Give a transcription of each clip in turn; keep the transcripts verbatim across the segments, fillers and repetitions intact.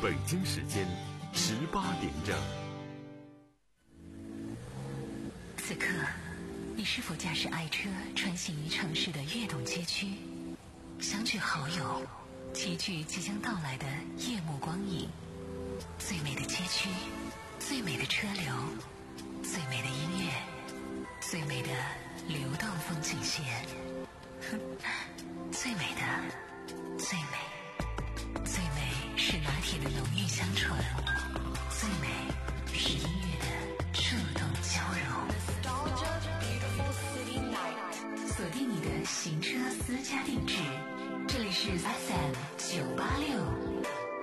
北京时间十八点整。 此刻，你是否驾驶爱车穿行于城市的跃动街区，相聚好友，齐聚即将到来的夜幕光影？最美的街区，最美的车流，最美的音乐，最美的流动风景线，最美的，最美，最美是拿铁的浓郁香醇，最美是音乐的触动交融。锁定你的行车私家定制，这里是 F M 九八六。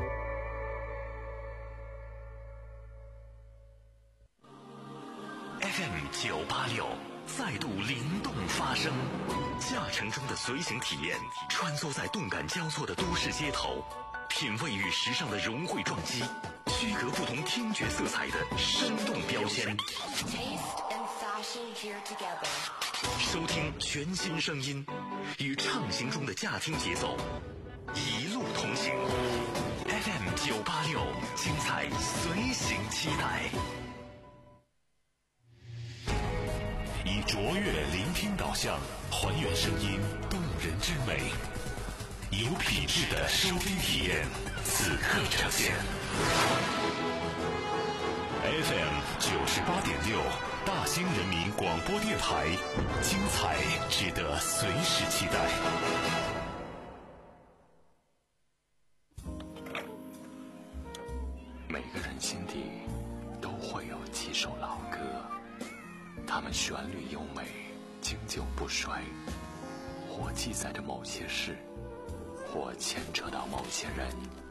F M 九八六再度灵动发声，驾乘中的随行体验，穿梭在动感交错的都市街头，品味与时尚的融汇撞击，区隔不同听觉色彩的生动标签。收听全新声音，与畅行中的驾听节奏，一路同行。F M 九八六，精彩随行期待。以卓越聆听导向，还原声音动人之美，有品质的收听体验，此刻呈现。F M 九十八点六，大兴人民广播电台，精彩值得随时期待。每个人心底都会有几首老歌，它们旋律优美，经久不衰，或记载着某些事，或牵扯到某些人。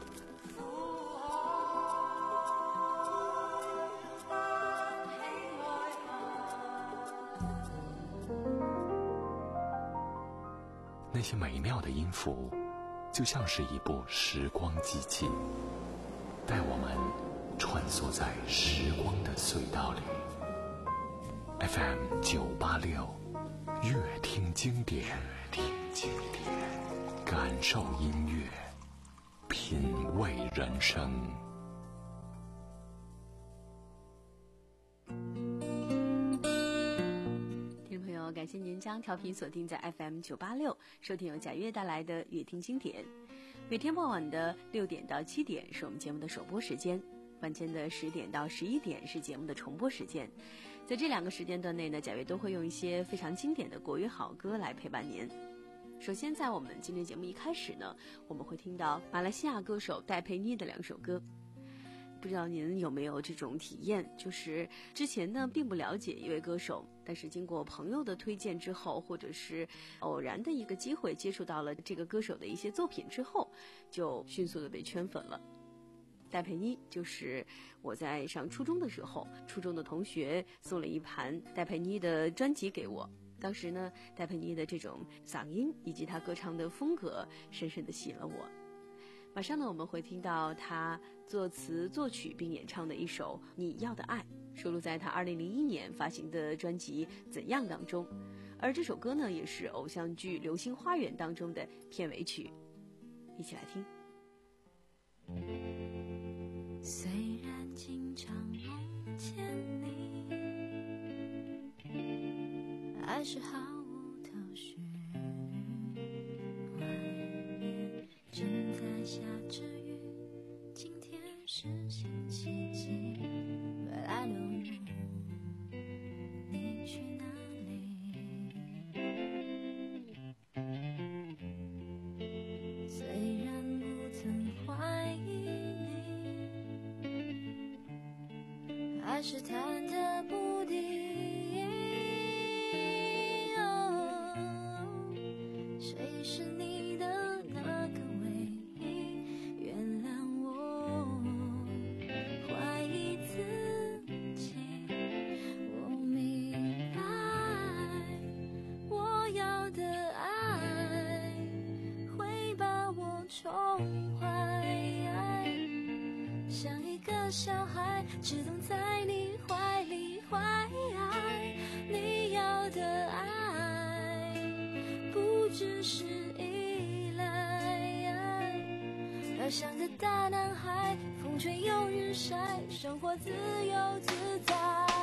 那些美妙的音符，就像是一部时光机器，带我们穿梭在时光的隧道里。F M 九八六，乐听经典，乐听经典，感受音乐，品味人生。 听众朋友，感谢您将调频锁定在 F M 九八六，收听由贾悦带来的乐听经典。每天傍晚的六点到七点是我们节目的首播时间，晚间的十点到十一点是节目的重播时间。在这两个时间段内呢，贾悦都会用一些非常经典的国语好歌来陪伴您。首先在我们今天节目一开始呢，我们会听到马来西亚歌手戴佩妮的两首歌。不知道您有没有这种体验，就是之前呢并不了解一位歌手，但是经过朋友的推荐之后，或者是偶然的一个机会接触到了这个歌手的一些作品之后，就迅速的被圈粉了。戴佩妮就是我在上初中的时候，初中的同学送了一盘戴佩妮的专辑给我。当时呢，戴佩妮的这种嗓音以及她歌唱的风格深深地吸引了我。马上呢，我们会听到她作词作曲并演唱的一首《你要的爱》，收录在她二零零一年发行的专辑《怎样》当中。而这首歌呢，也是偶像剧《流星花园》当中的片尾曲。一起来听。 虽然经常梦见你，还是毫无头绪，外面正在下着雨，今天是星期几 But I don't know 你去哪里，虽然不曾怀疑还是忐忑不定、哦、谁是你的那个唯一，原谅我怀疑自己，我明白我要的爱会把我宠坏，像一个小孩只懂在你怀里怀爱，你要的爱不只是依赖，而像个大男孩抚活自由自在。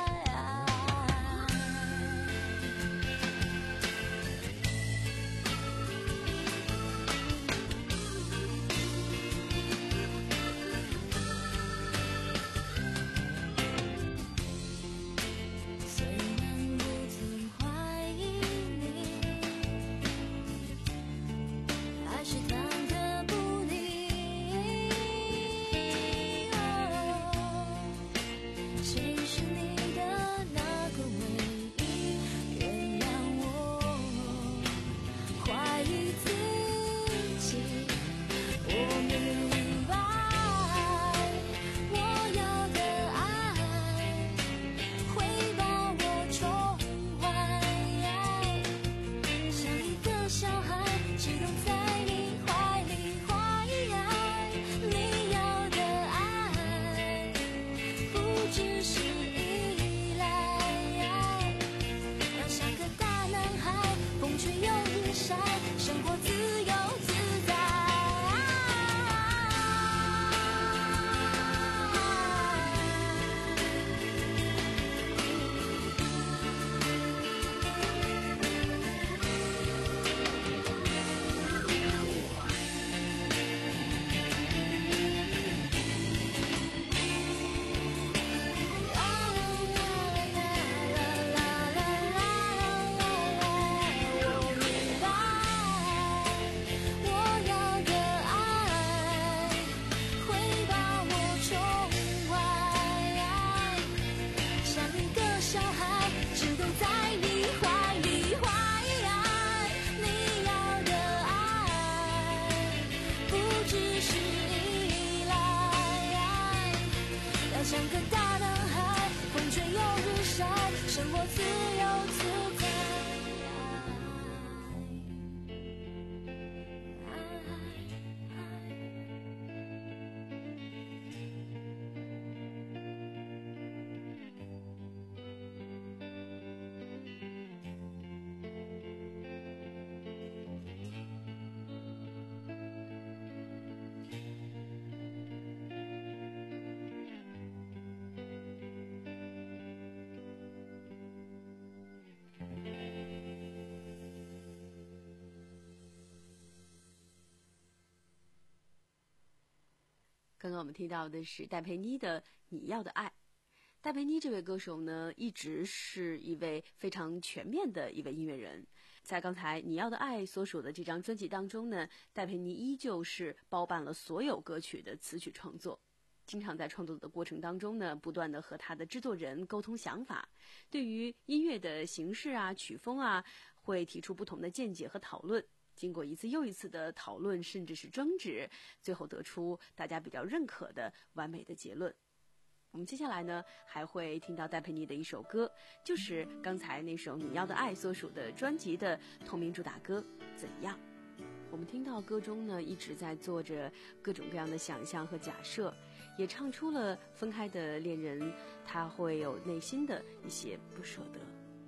刚刚我们听到的是戴佩妮的《你要的爱》。戴佩妮这位歌手呢，一直是一位非常全面的一位音乐人。在刚才《你要的爱》所属的这张专辑当中呢，戴佩妮依旧是包办了所有歌曲的词曲创作，经常在创作的过程当中呢，不断的和他的制作人沟通想法，对于音乐的形式啊、曲风啊，会提出不同的见解和讨论。经过一次又一次的讨论，甚至是争执，最后得出大家比较认可的完美的结论。我们接下来呢，还会听到戴佩妮的一首歌，就是刚才那首《你要的爱》所属的专辑的同名主打歌《怎样》。我们听到歌中呢，一直在做着各种各样的想象和假设，也唱出了分开的恋人他会有内心的一些不舍得。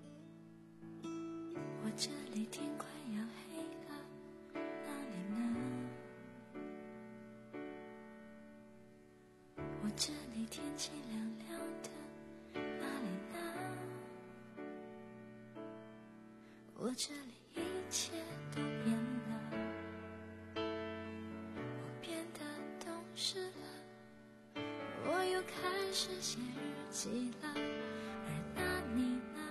我这里天快要黑了，哪里呢？我这里天气凉凉的，哪里呢？我这里一切都变了，我变得懂事了，我又开始写日记了，而那你呢？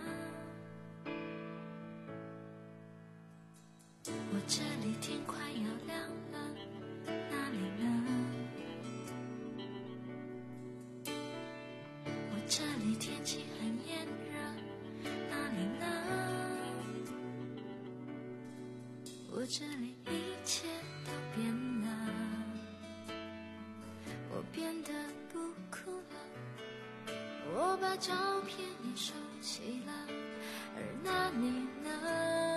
我这里天快要亮了，哪里呢？我这里天气很炎热，哪里呢？我这里一切都变了，我变得不哭了，我把照片也收起了，而那你呢？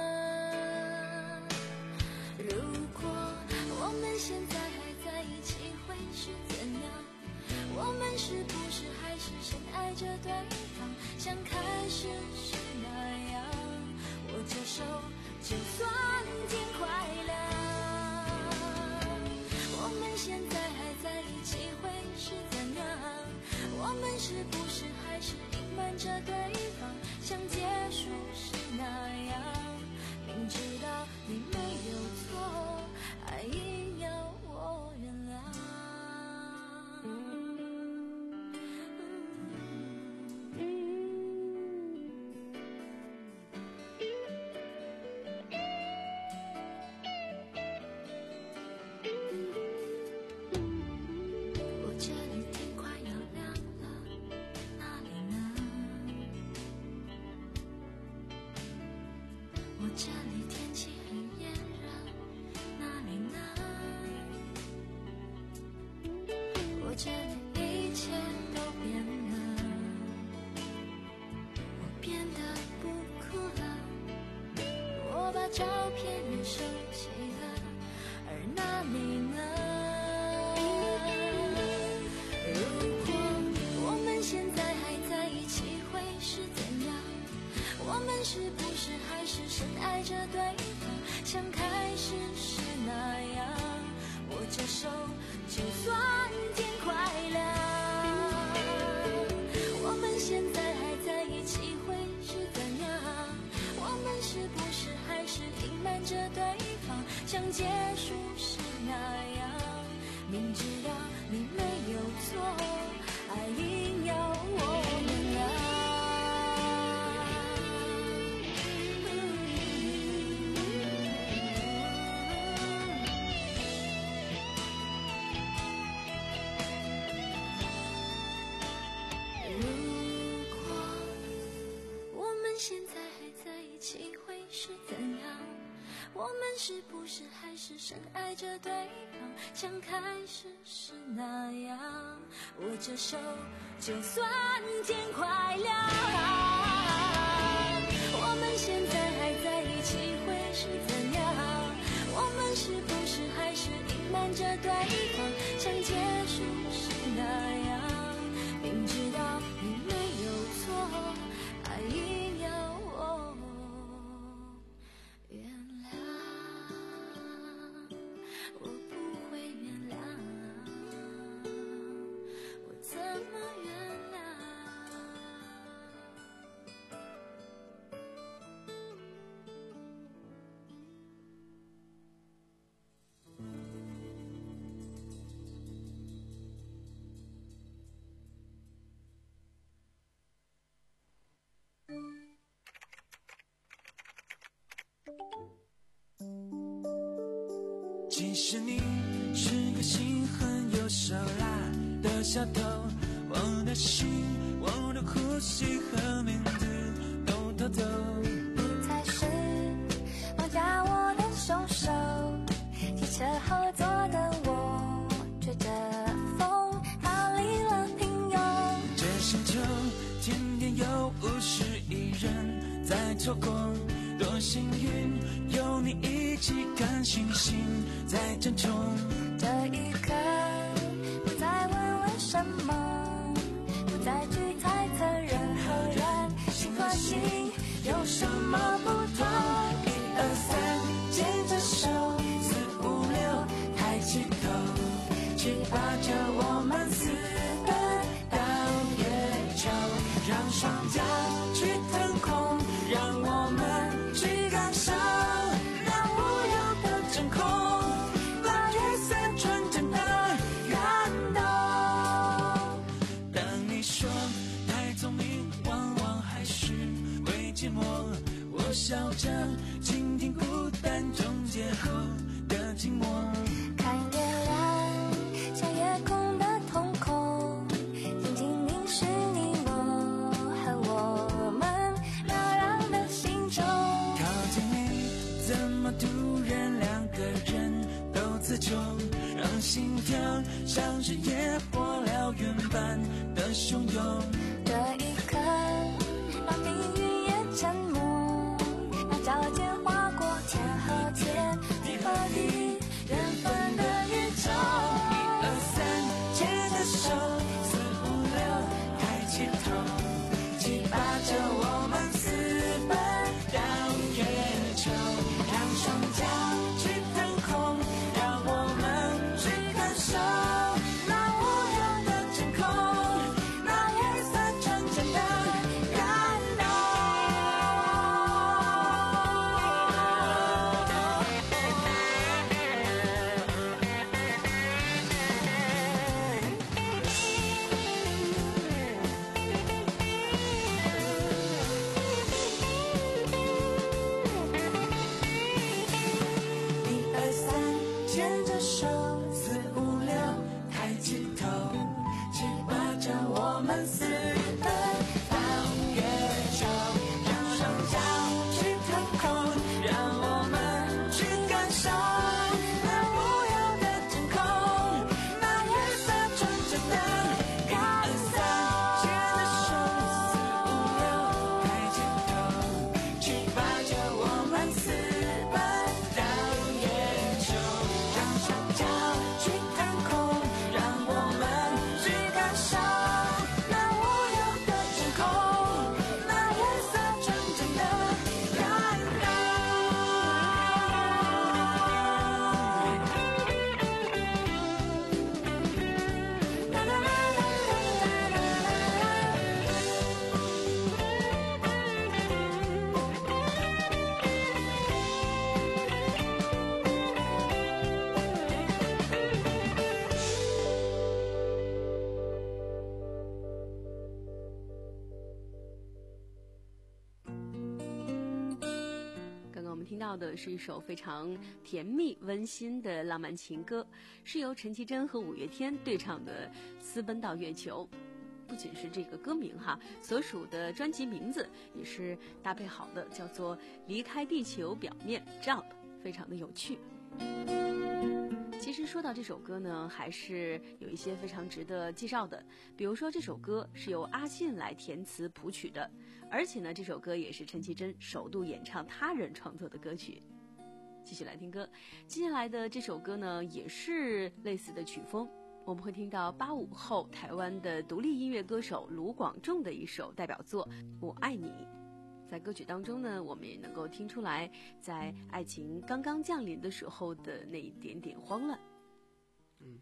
如果我们现在还在一起会是怎样？我们是不是还是深爱着对方，像开始时那样？我接受就算天快亮。我们现在还在一起会是怎样？我们着对方，像结束时那样，明知道你没有错，还硬要我原谅。我这里天快要亮了，哪里呢？我这里天气很炎热，哪里呢？我这里一切都变了，我变得不哭了，我把照片也收起了，而那你呢？如果我们现在还在一起会是怎样？我们是不是还是深爱着对方，像开始时那样，握着手就算天快亮。我们现在还在一起会是怎样？我们是不是还是隐瞒着对方，像结束时那样，明知道你没有错，还硬要我原谅。如果我们现在还在一起会是怎样？我们是不是还是深爱着对方，像开始时那样，握着手就算天快亮。我们现在还在一起会是怎样？我们是不是还是隐瞒着对方，像结束时那样，明知道你没有错，还硬要我原谅。我不会原谅，我怎么原谅？ 其实你是个心狠又手辣的小偷，我的心，我的呼吸和名字都偷走。 你才是绑架我的凶手，汽车后座的我吹着风逃离了平庸。 这星球天天有五十亿人在错过，多幸运有你一起看星星在争宠。 这一刻不再问为什么，不再去猜测人和人心和心有什么不同。一二三，牵着手，四五六，抬起头，七八九，我们私奔到月球，让双脚去腾空，让我们去感受那无忧的真空，那月色纯真的感动。当你说太聪明往往还是会寂寞，我笑着倾听孤单终结后的寂寞。看月亮像夜空的瞳孔，静静凝视你我和我们渺然的心中。靠近你怎么突然两个人都词穷，让心跳像是野火燎原般的汹涌。这一刻让命运也沉默，让脚尖划过天和天，地和地，缘分的宇宙。一二三，牵着手，四五六，抬起头，七八九，我们私奔到月球，让双脚去腾空，让我们去感受那无忧的真空，那月色纯真的感到的是一首非常甜蜜温馨的浪漫情歌，是由陈绮贞和五月天对唱的《私奔到月球》。不仅是这个歌名哈，所属的专辑名字也是搭配好的，叫做《离开地球表面 Jump》，非常的有趣。其实说到这首歌呢，还是有一些非常值得介绍的，比如说这首歌是由阿信来填词谱曲的，而且呢这首歌也是陈绮贞首度演唱他人创作的歌曲。继续来听歌，接下来的这首歌呢也是类似的曲风，我们会听到八五后台湾的独立音乐歌手卢广仲的一首代表作《我爱你》。在歌曲当中呢，我们也能够听出来在爱情刚刚降临的时候的那一点点慌乱。 嗯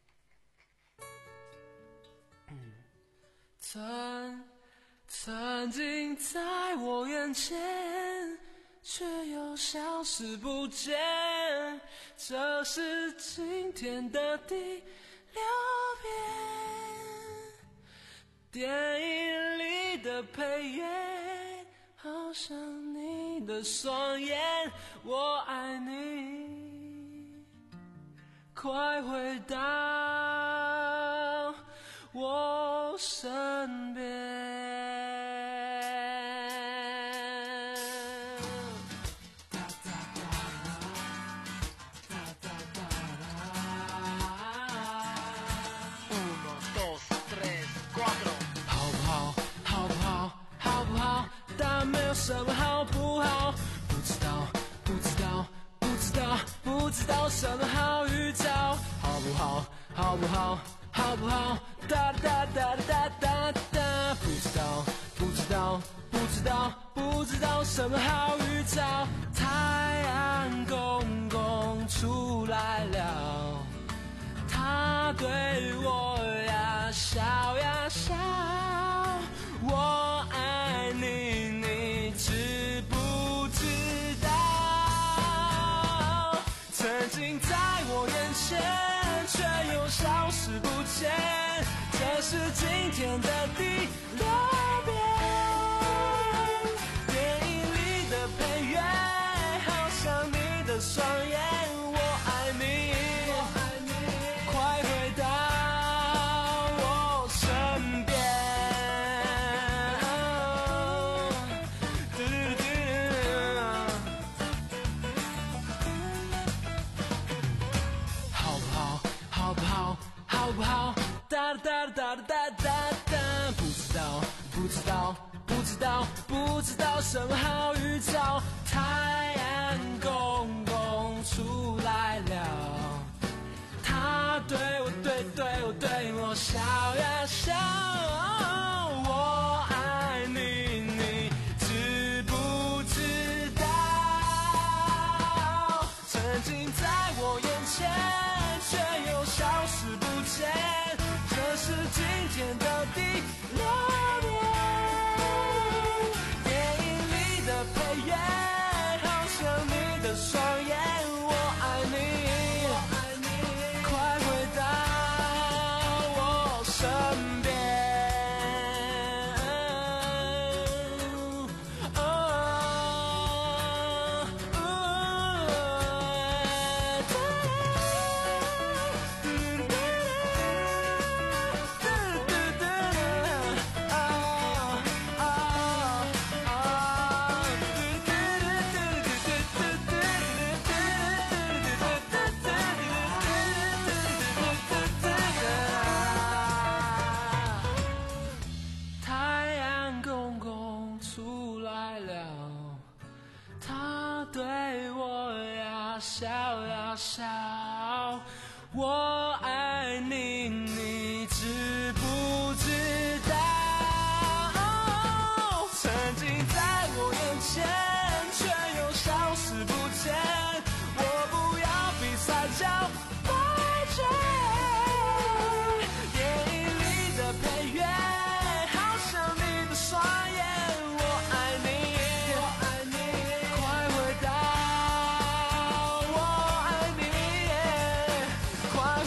嗯，曾曾经在我眼前，却又消失不见，这是今天的第六遍。电影里的配乐，好像你的双眼，我爱你，快回到我身边。什么好不好？不知道，不知道，不知道，不知道什么好预兆？好不好？好不好？好不好？哒哒哒哒哒哒，不知道，不知道，不知道，不知道什么好预兆？太阳公公出来了，他对我呀笑呀笑，我爱你。知不知道，曾经在我眼前，却又消失不见，这是今天的第六遍。电影里的配乐，好像你的双眼，我爱你，快回到我身边。好不好？哒哒哒哒哒哒哒，不知道，不知道，不知道，不知道什么好预兆？太阳公公出来了，他对我对对我对我笑呀笑，我爱你，你知不知道？曾经在我眼前，却又消失不见，这是今天的第六遍。电影里的配乐，好像你的双眼，我爱你，快回到我身边。哦哦笑呀笑，我爱你，你知不知道？曾经在我眼前，却又消失不见。我不要比赛叫白卷，电影里的配乐，好像你的双眼，我爱你，我爱你，快回到。快回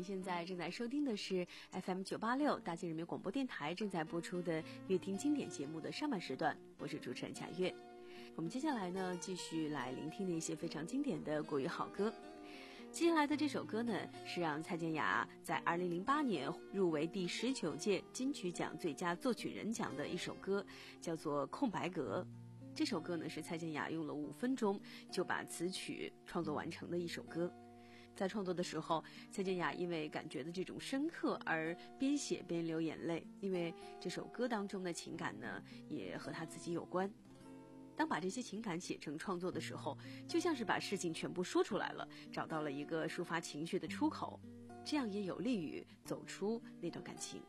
您现在正在收听的是 F M 九八六大庆人民广播电台正在播出的乐听经典节目的上半时段，我是主持人贾月。我们接下来呢，继续来聆听那些非常经典的国语好歌。接下来的这首歌呢，是让蔡健雅在二零零八年入围第十九届金曲奖最佳作曲人奖的一首歌，叫做《空白格》。这首歌呢，是蔡健雅用了五分钟就把词曲创作完成的一首歌。在创作的时候，蔡健雅因为感觉的这种深刻而边写边流眼泪，因为这首歌当中的情感呢，也和她自己有关。当把这些情感写成创作的时候，就像是把事情全部说出来了，找到了一个抒发情绪的出口，这样也有利于走出那段感情。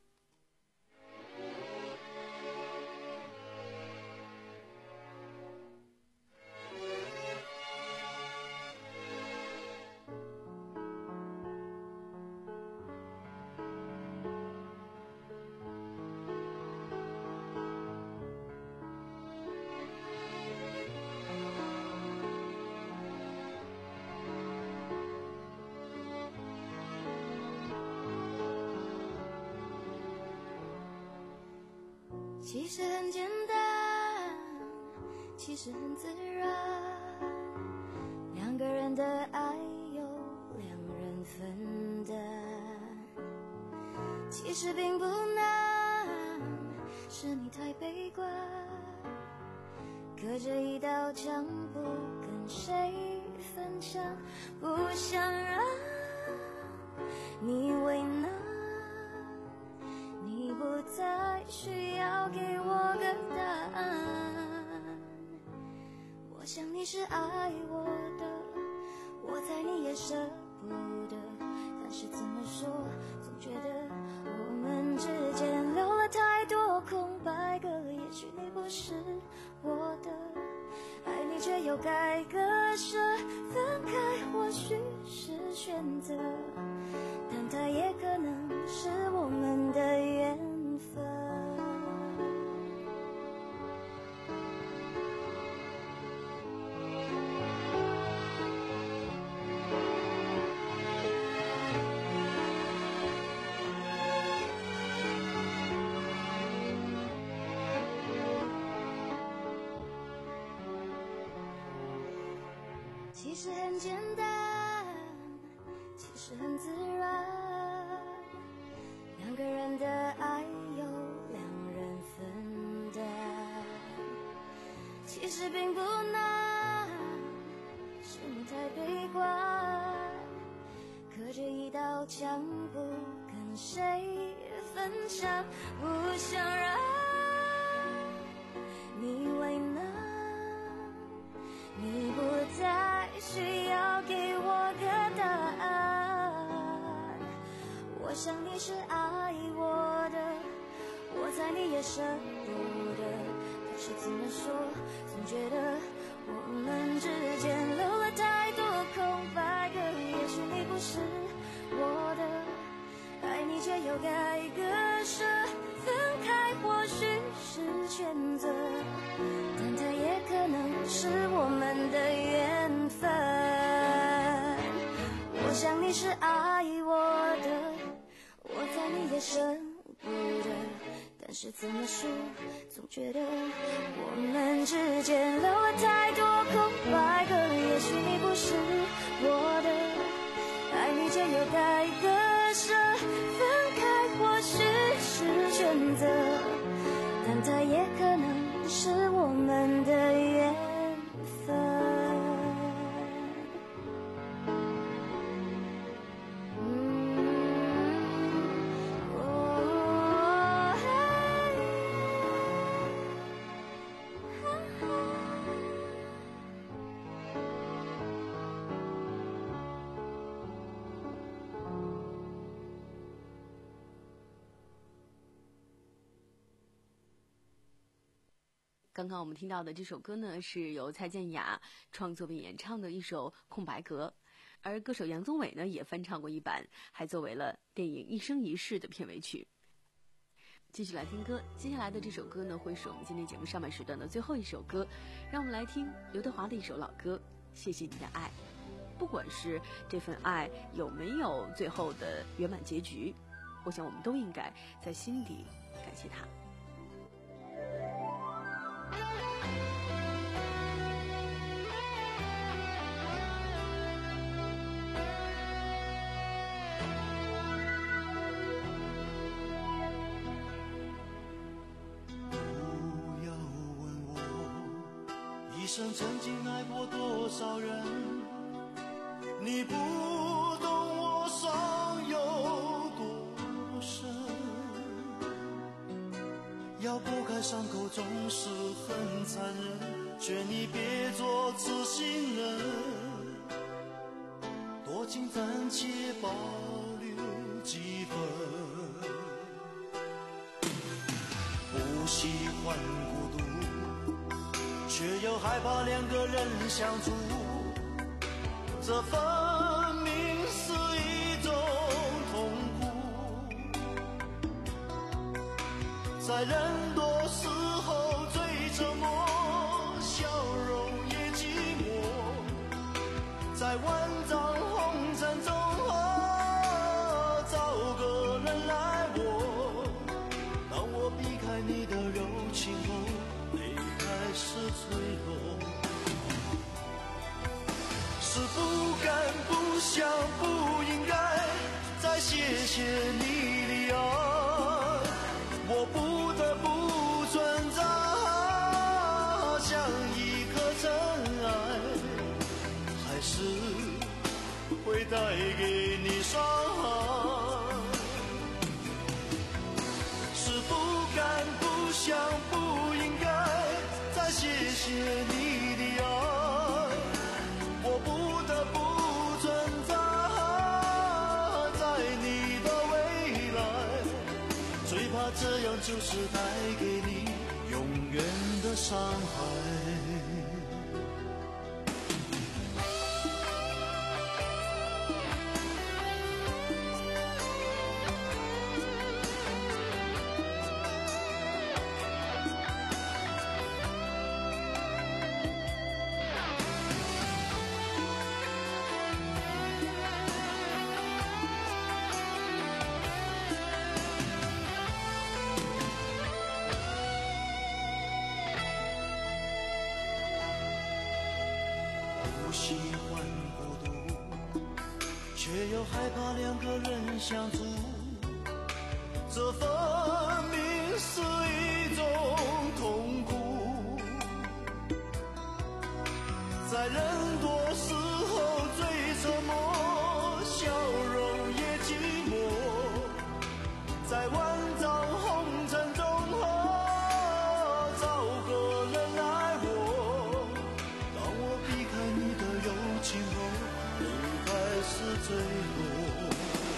其实很简单，其实很自然，两个人的爱由两人分担，其实并不难，是你太悲观，隔着一道墙不跟谁分享，不想让你为难，你不再需要给我个答案，我想你是爱我的，我猜你也舍不得，但是怎么说，总觉得我们之间留了太多空白格，也许你不是我的，爱你却又该割舍，分开或许是选择，但它也可能是我们的缘分。其实很简单，其实很自然，两个人的爱由两人分担，其实并不难，是你太悲观，隔着一道墙不跟谁分享，不想让你为难，你不再需要给我个答案，我想你是爱我的，我猜你也舍不得，可是怎么说，总觉得我们之间留了太多空白格，也许你不是我的，爱你却又该割舍，分开或许是选择，但它也可能是我们的缘分。我想你是爱我的，我猜你也舍不得，但是怎么说，总觉得我们之间留了太多空白格，也许你不是我的，爱你却又该割舍，分开或许是选择，但它也可能是我们的缘分。 刚刚我们听到的这首歌呢，是由蔡健雅创作并演唱的一首《空白格》，而歌手杨宗纬呢也翻唱过一版，还作为了电影《一生一世》的片尾曲。继续来听歌，接下来的这首歌呢，会是我们今天节目上半时段的最后一首歌，让我们来听刘德华的一首老歌《谢谢你的爱》。 不管是这份爱有没有最后的圆满结局，我想我们都应该在心底感谢他。 一生曾经爱过多少人，你不懂我伤有多深，要拨开伤口总是很残忍，劝你别做痴心人，多情暂且保留几分，不喜欢孤独，却又害怕两个人相处，这分明是一种痛苦，在人多时候最折磨，笑容也寂寞，在万丈红尘中找个人来握，当我避开你的柔情后，是脆弱，是不敢不想不应该再谢谢你的爱，我不得不存在，像一颗尘埃，还是会带给你伤害，是不敢不想不应该谢谢你的爱，我不得不存在，在你的未来，最怕这样就是带给你永远的伤害。不喜欢孤独，却又害怕两个人相处，这分明是一种痛苦，在人多时候最折磨，笑容也寂寞，在万丈红尘中找个人来握，当我避开你的柔情后，离开是坠落，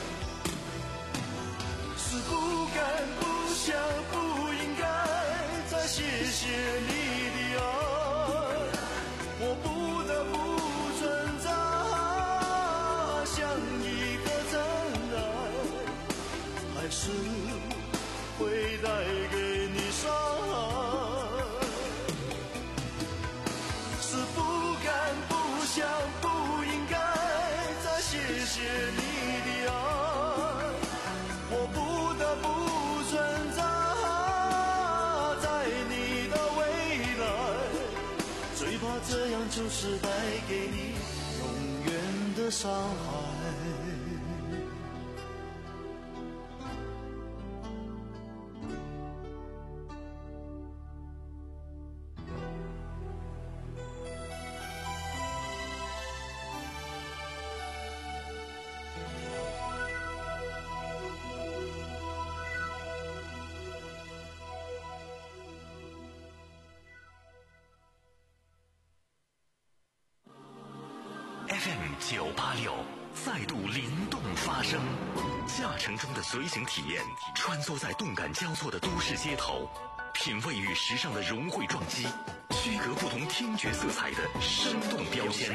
是不敢不想不应该再谢谢你的爱，我不得不存在，像一个尘埃，还是会带给你伤害，是不敢不想不应该再谢谢你的爱，我不得不存在，在你的未来，最怕这样就是带给你永远的伤害。 F M 九八六再度灵动发声，驾乘中的随行体验，穿梭在动感交错的都市街头，品味与时尚的融汇撞击，区隔不同听觉色彩的生动标签。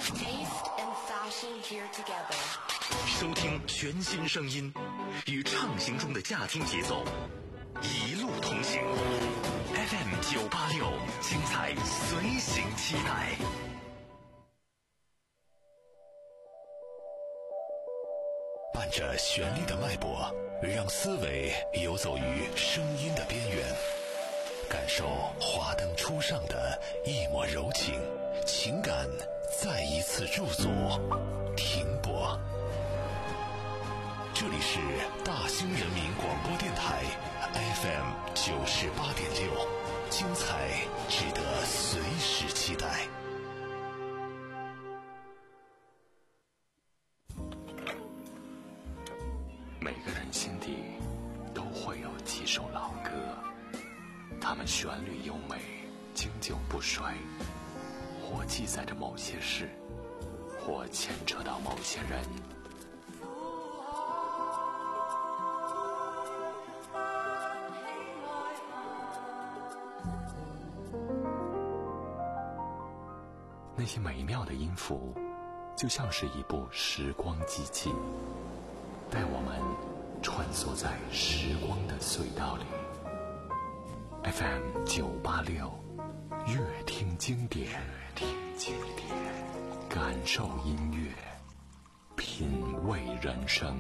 收听全新声音，与畅行中的驾听节奏，一路同行。F M 九八六，精彩随行期待。 伴着旋律的脉搏，让思维游走于声音的边缘，感受华灯初上的一抹柔情，情感再一次驻足停泊。这里是大兴人民广播电台 F M 九十八点六，精彩值得随时期待。 每个人心底都会有几首老歌，它们旋律优美，经久不衰，或记载着某些事，或牵扯到某些人。那些美妙的音符，就像是一部时光机器，带我们穿梭在时光的隧道里。F M 九八六，乐听经典，听经典，感受音乐，品味人生。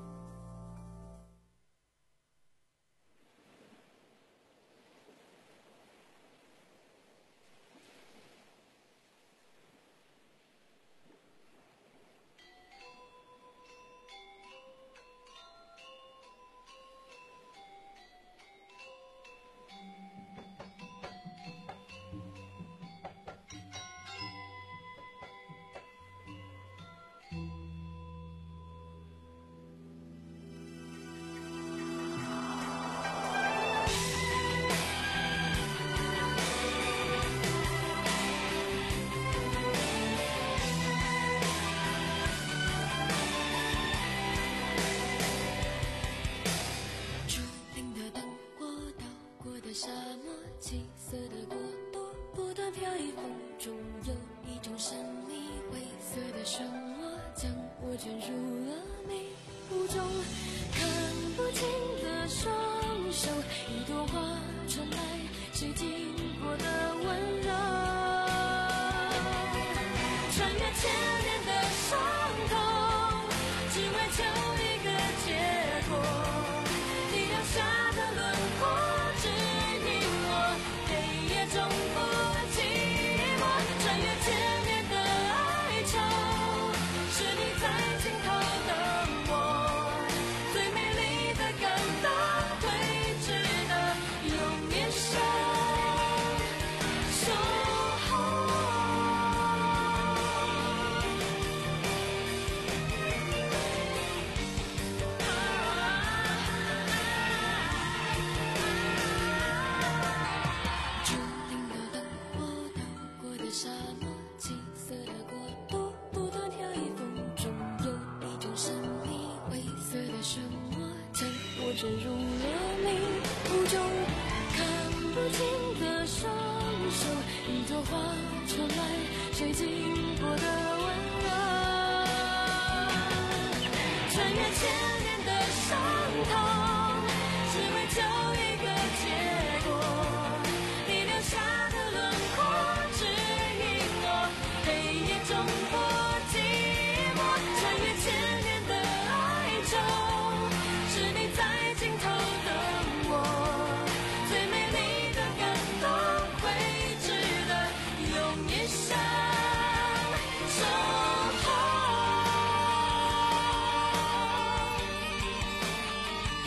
坠入了迷雾中，看不清的双手，一朵花传来谁经过的温柔，穿越千年的伤痛，只为求一个结果，你留下的轮廓指引我，黑夜中不寂寞，穿越千年的哀愁，是你在尽头等我，最美丽的感动会值得用一生守候。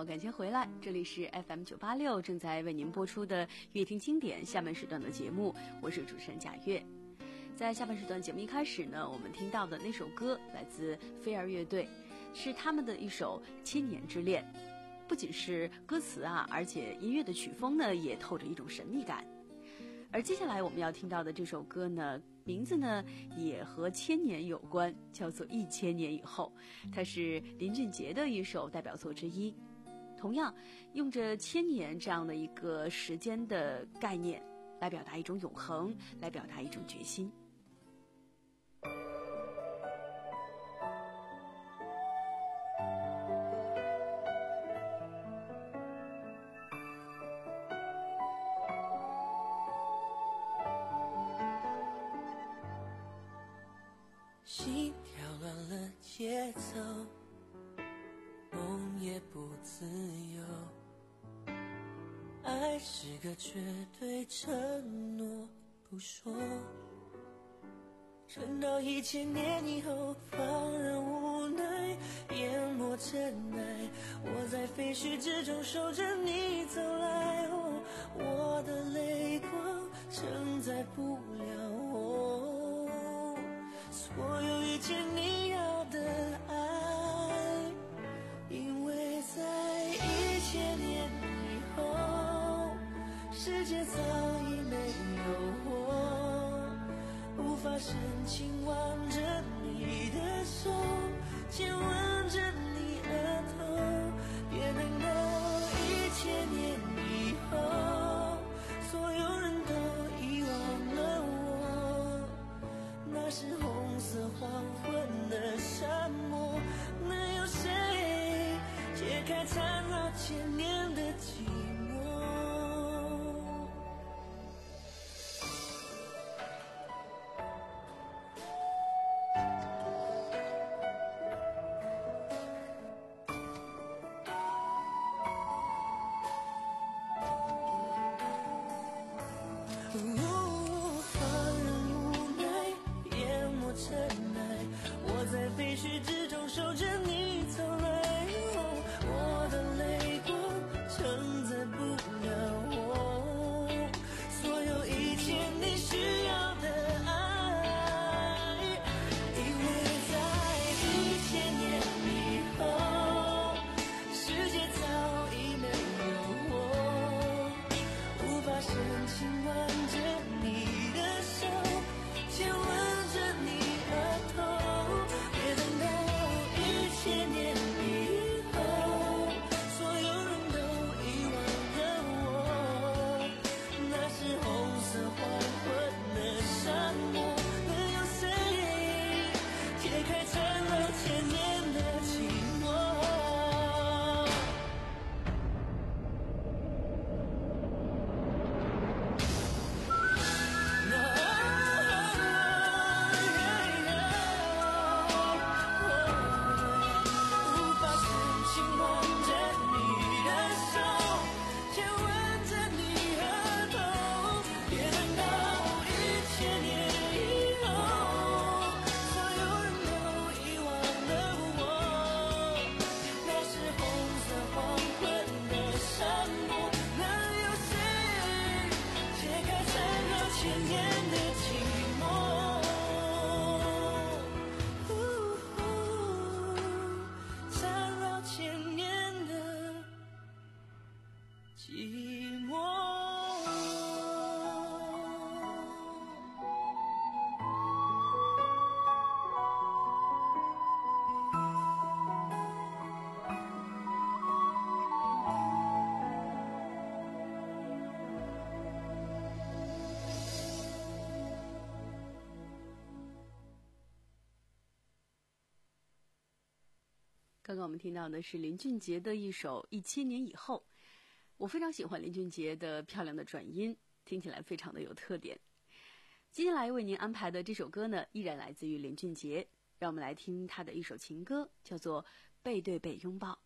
感谢回来，这里是 F M 九八六正在为您播出的乐听经典下半时段的节目，我是主持人贾月。在下半时段节目一开始呢，我们听到的那首歌来自飞儿乐队，是他们的一首《千年之恋》。不仅是歌词啊，而且音乐的曲风呢也透着一种神秘感。而接下来我们要听到的这首歌呢，名字呢也和千年有关，叫做《一千年以后》，它是林俊杰的一首代表作之一。同样用着千年这样的一个时间的概念来表达一种永恒，来表达一种决心。 心跳乱了节奏，梦也不自由，爱是个绝对承诺不说，撑到一千年以后，放任无奈淹没尘埃，我在废墟之中守着你走来，哦，我的泪光承载不了我所有一切你要的爱，因为在一千年以后，世界早已没有我，无法深情挽着你的手，亲吻着你额头，别等到一千年以后，所有人都遗忘了我，那是红色黄昏的沙漠，能有谁解开缠绕千年的寂寞？废墟之中守着你走来，哦，我的泪光承载不了我所有一切你需要的爱，因为在一千年以后，世界早已没有我，无法深情挽着你的手，亲吻着你额头，千年以后，所有人都遗忘了我，那是红色黄昏的沙漠，能有谁解开缠绕千年的寂寞？ 刚刚我们听到的是林俊杰的一首《一千年以后》，我非常喜欢林俊杰的漂亮的转音，听起来非常的有特点。接下来为您安排的这首歌呢，依然来自于林俊杰，让我们来听他的一首情歌，叫做《背对背拥抱》。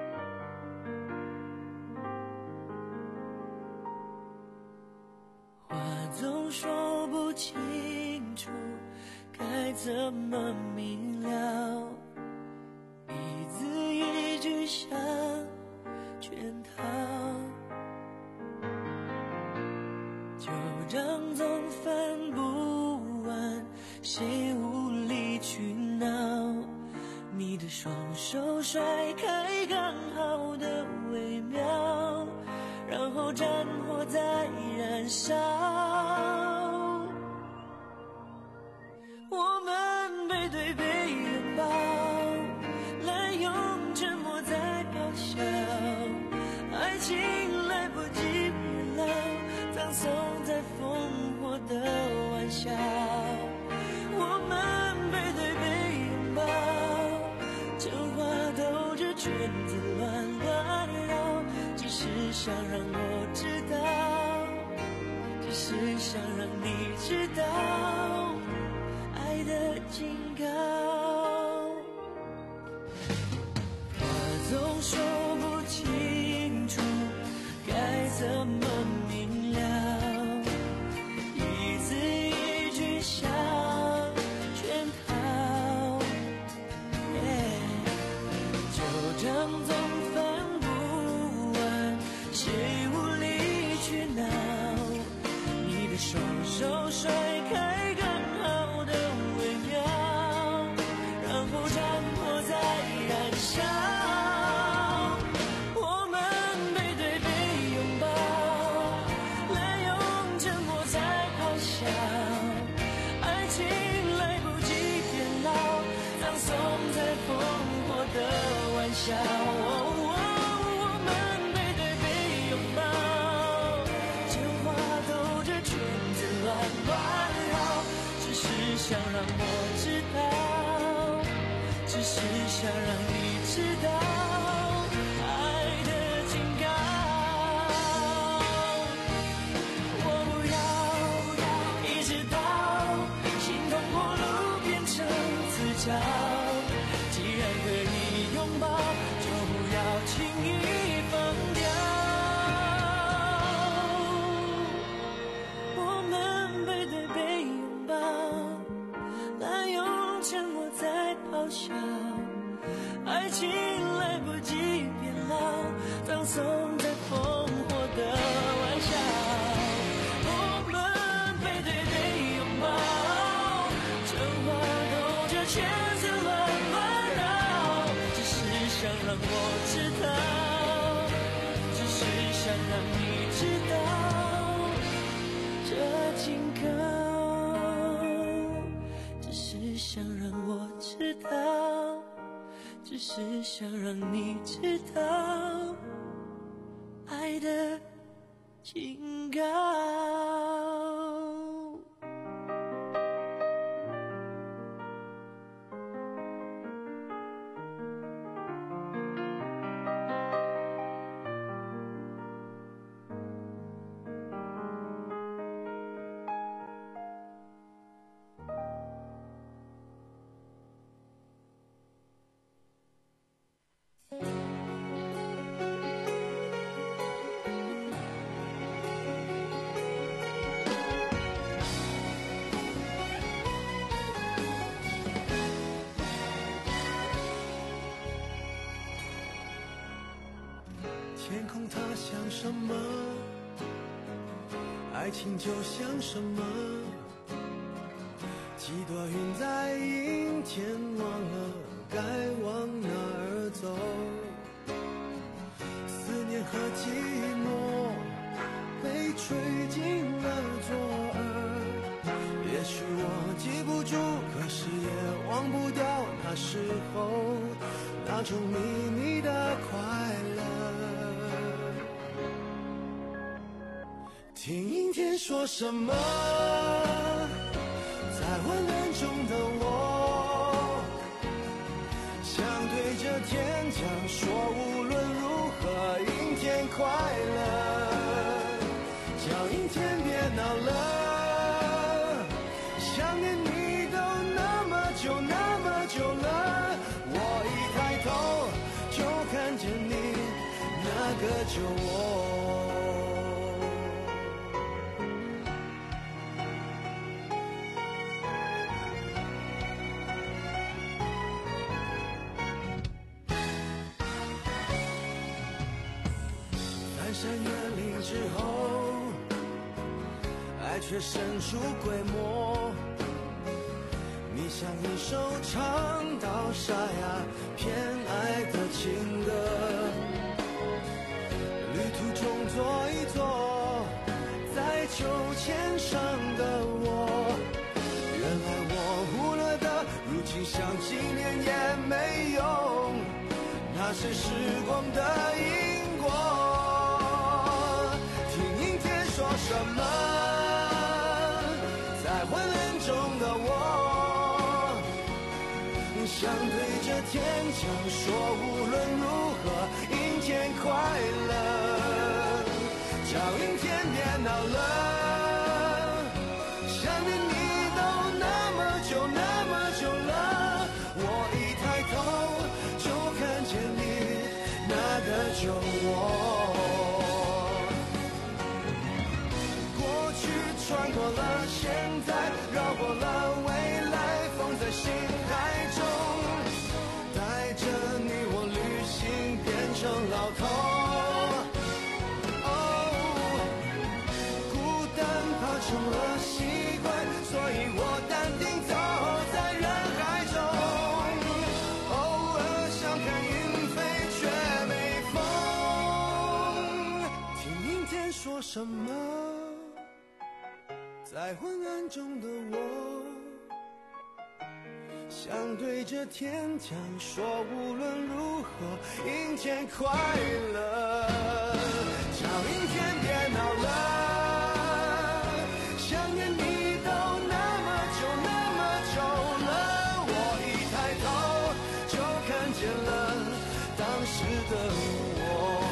回清楚该怎么明了，一字一句像圈套，旧账总翻不完，谁无理取闹，你的双手甩开刚好的微妙，然后战火在燃烧，我们背对背拥抱，滥用沉默在咆哮，爱情来不及变老，葬送在烽火的玩笑，我们背对背拥抱，真话兜着圈子乱乱绕，只是想让我知道，只是想让你知道爱的警告。话总说不清楚该怎么明了，一字一句像圈套，旧账总翻不完，谁无理取闹，你的双手甩开刚好的微妙，然后战火在燃烧，我们背对背拥抱，滥用沉默在咆哮，爱情来不及变老，葬送在烽火的玩笑，我们背对背拥抱，真话兜着圈子乱乱绕，只是想让我知道，只是想让你知道爱的警告，我不要一直到心痛过路变成死角，既然可以拥抱，就不要轻易放掉，我们背对背拥抱，滥用沉默在咆哮，爱情来不及变老，葬送在烽火的玩笑，我们背对背拥抱，真话兜着圈子乱乱绕，只是想让我知道，只是想让你知道这警告，只是想让我知道，只是想让你知道爱的警告。 天空它像什么？爱情就像什么？几朵云在阴天，忘了该往哪儿走。思念和寂寞被吹进了左耳。也许我记不住，可是也忘不掉那时候那种秘密的快乐。听阴天说什么，在混乱中的我，想对着天讲说，无论如何阴天快乐，叫阴天别闹了，想念你都那么久那么久了，我一抬头就看见你那个旧我。 山越岭之后，爱却神出鬼没。你像一首唱到沙哑偏爱的情歌，旅途中坐一坐，在秋千上的我，原来我忽略的，如今想纪念也没用，那是时光的因果。听阴天说什么，在昏暗中的我，想对着天讲说，无论如何阴天快乐。叫阴天别闹了，想念你都那么久那么久了，我一抬头就看见你那个旧我。过去穿过了现在，绕过了未来，放在心海中，带着你我旅行变成老头。哦，孤单怕成了习惯，所以我淡定走在人海中，偶尔想看云飞却没风。听阴天说什么，在昏暗中的我，想对着天讲说，无论如何阴天快乐。叫阴天别闹了，想念你都那么久那么久了，我一抬头就看见了当时的我。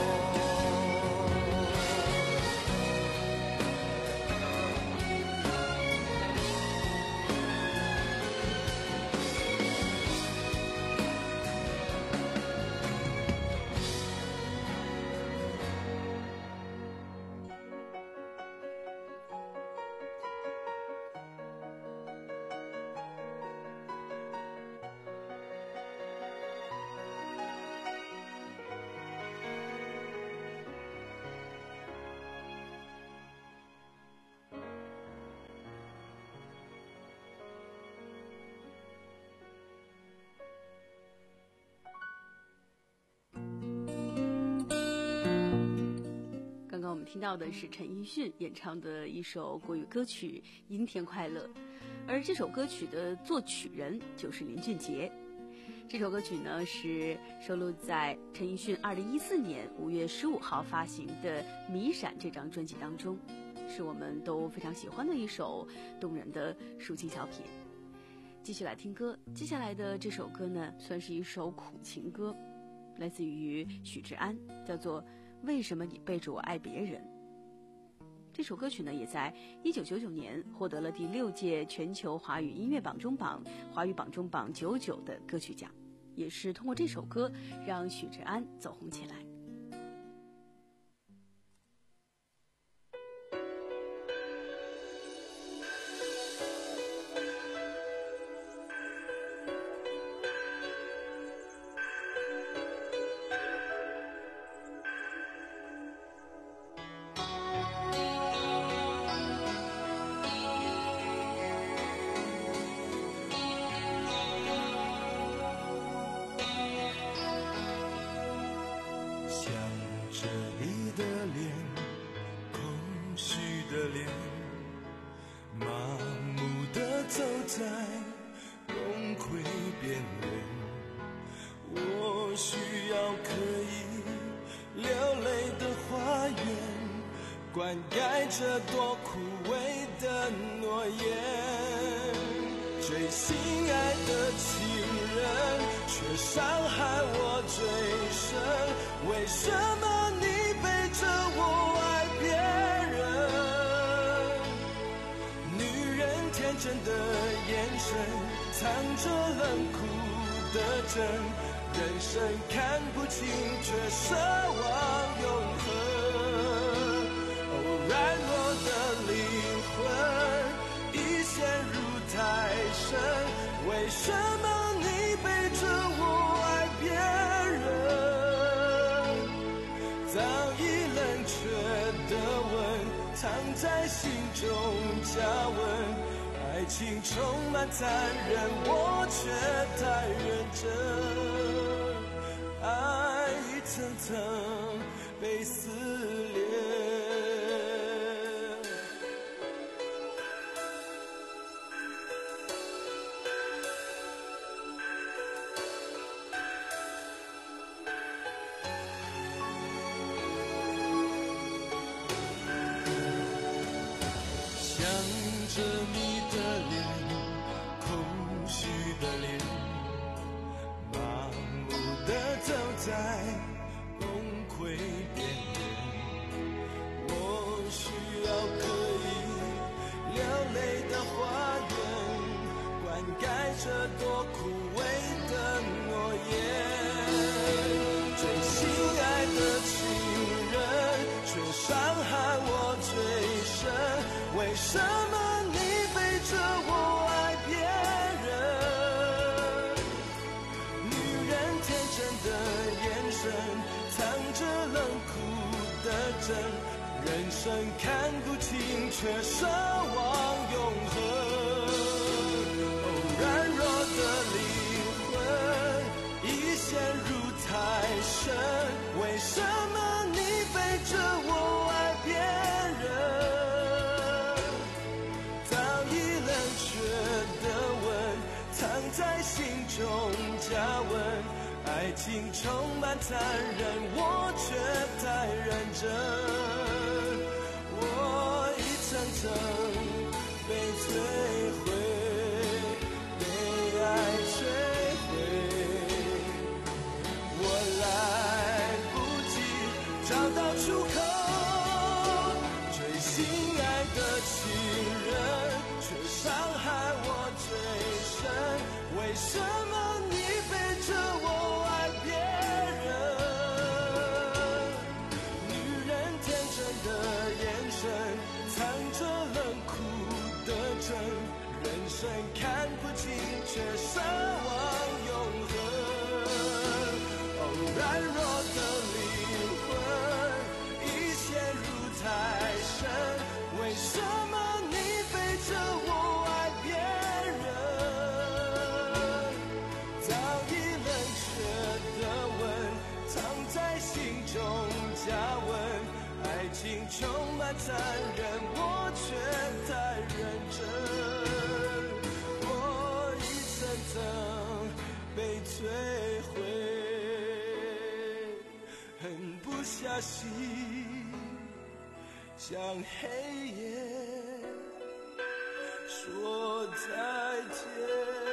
刚刚我们听到的是陈奕迅演唱的一首国语歌曲《阴天快乐》，而这首歌曲的作曲人就是林俊杰。这首歌曲呢是收录在陈奕迅二零一四年五月十五号发行的《迷闪》这张专辑当中，是我们都非常喜欢的一首动人的抒情小品。继续来听歌，接下来的这首歌呢算是一首苦情歌，来自于许志安，叫做为什么你背着我爱别人。这首歌曲呢，也在一九九九年获得了第六届全球华语音乐榜中榜华语榜中榜九九的歌曲奖，也是通过这首歌让许志安走红起来。 灌溉着多枯萎的诺言，最心爱的情人却伤害我最深，为什么你背着我爱别人？女人天真的眼神藏着冷酷的真，人生看不清却奢望永恒，软弱的灵魂已陷入太深，为什么你背着我爱别人？早已冷却在心中加温，爱情充满残忍，我却太认真，爱一层层被撕裂。着你的脸，空虚的脸，盲目的走在崩溃边缘。我需要可以流泪的花园，灌溉这多枯萎的诺言。最心爱的情人，却伤害我最深，为什么？着我爱别人，女人天真的眼神藏着冷酷的真，人生看不清却奢望永恒。哦，软弱的灵魂已陷入太深，为什么你背着我爱别人？在心中加温，爱情充满残忍，我却太认真，我一层层被摧毁，被爱摧毁，我来不及找到出口，最心爱的情人却伤害我最深。为什么你背着我爱别人？女人天真的眼神藏着冷酷的真，人生看不清却奢望永恒。哦，软弱的灵魂已陷入太深，为什么你背着我爱别人？在心中加温，爱情充满残忍，我却太认真，我一层层被摧毁，狠不下心向黑夜说再见。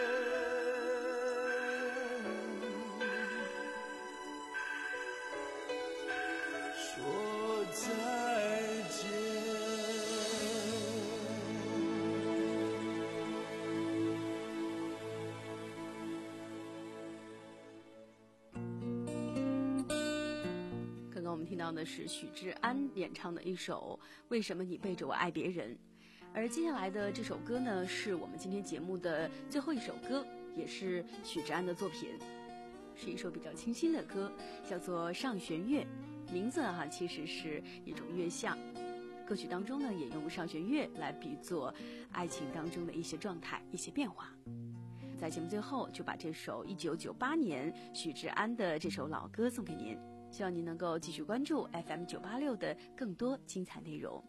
我们听到的是许志安演唱的一首《为什么你背着我爱别人》，而接下来的这首歌呢，是我们今天节目的最后一首歌，也是许志安的作品，是一首比较清新的歌，叫做《上弦月》，名字哈、啊、其实是一种月相。歌曲当中呢，也用上弦月来比作爱情当中的一些状态、一些变化。在节目最后，就把这首一九九八年许志安的这首老歌送给您。希望您能够继续关注 F M 九八六的更多精彩内容。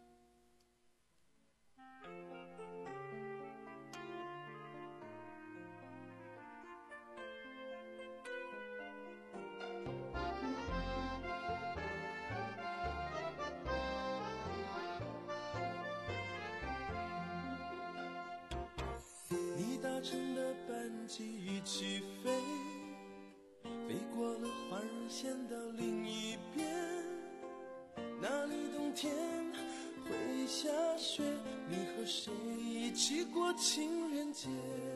你搭乘的班机一起飞，飞过了环线到另一边，那里冬天会下雪，你和谁一起过情人节？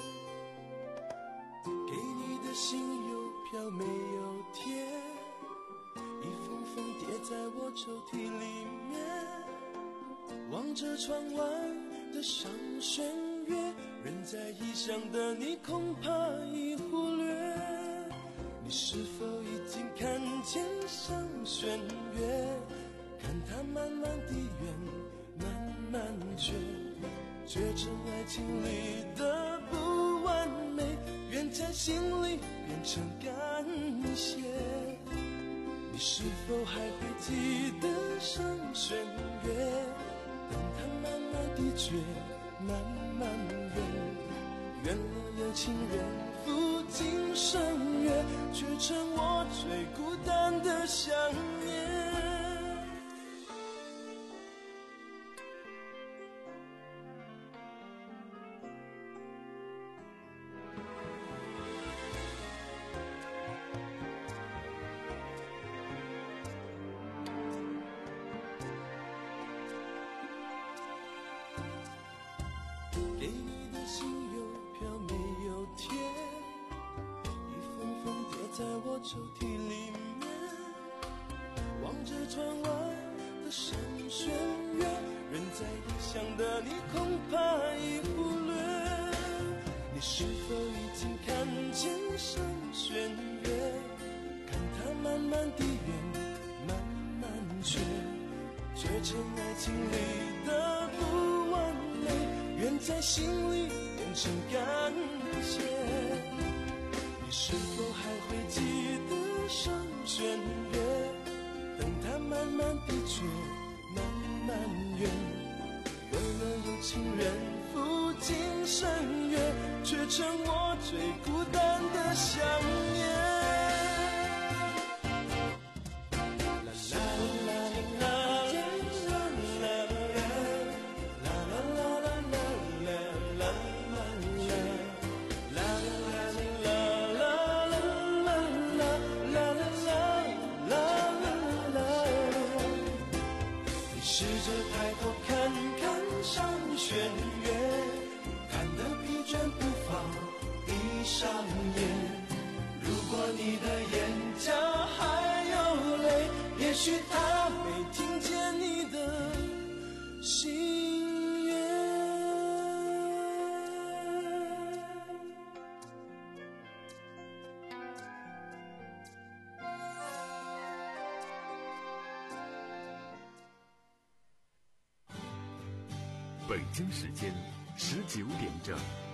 给你的信邮票没有贴，一封封叠在我抽屉里面，望着窗外的上弦月，人在异乡的你恐怕已忽略，你是否已经看见上弦月？看它慢慢地圆，慢全，却成爱情里的不完美，愿在心里变成感谢。你是否还会记得上弦月？等它慢慢的绝，慢慢圆，圆了有情人赴今生约，却成我最孤单的想念。给你的信邮票没有贴，一封封叠在我抽屉里面，望着窗外的山弦月，人在异乡的你恐怕已忽略。你是否已经看见山弦月？看它慢慢地圆，慢慢缺，却成爱情里的不完美，愿在心里变成感谢。你是否还会记得上弦月？等它慢慢的缺，慢慢圆，圆了有情人赴今生约，却成我最孤单的想念。试着抬头看看上弦月，看得疲倦不妨闭上眼。如果你的眼角还有泪，也许他没听见你的心愿。 北京时间十九点整。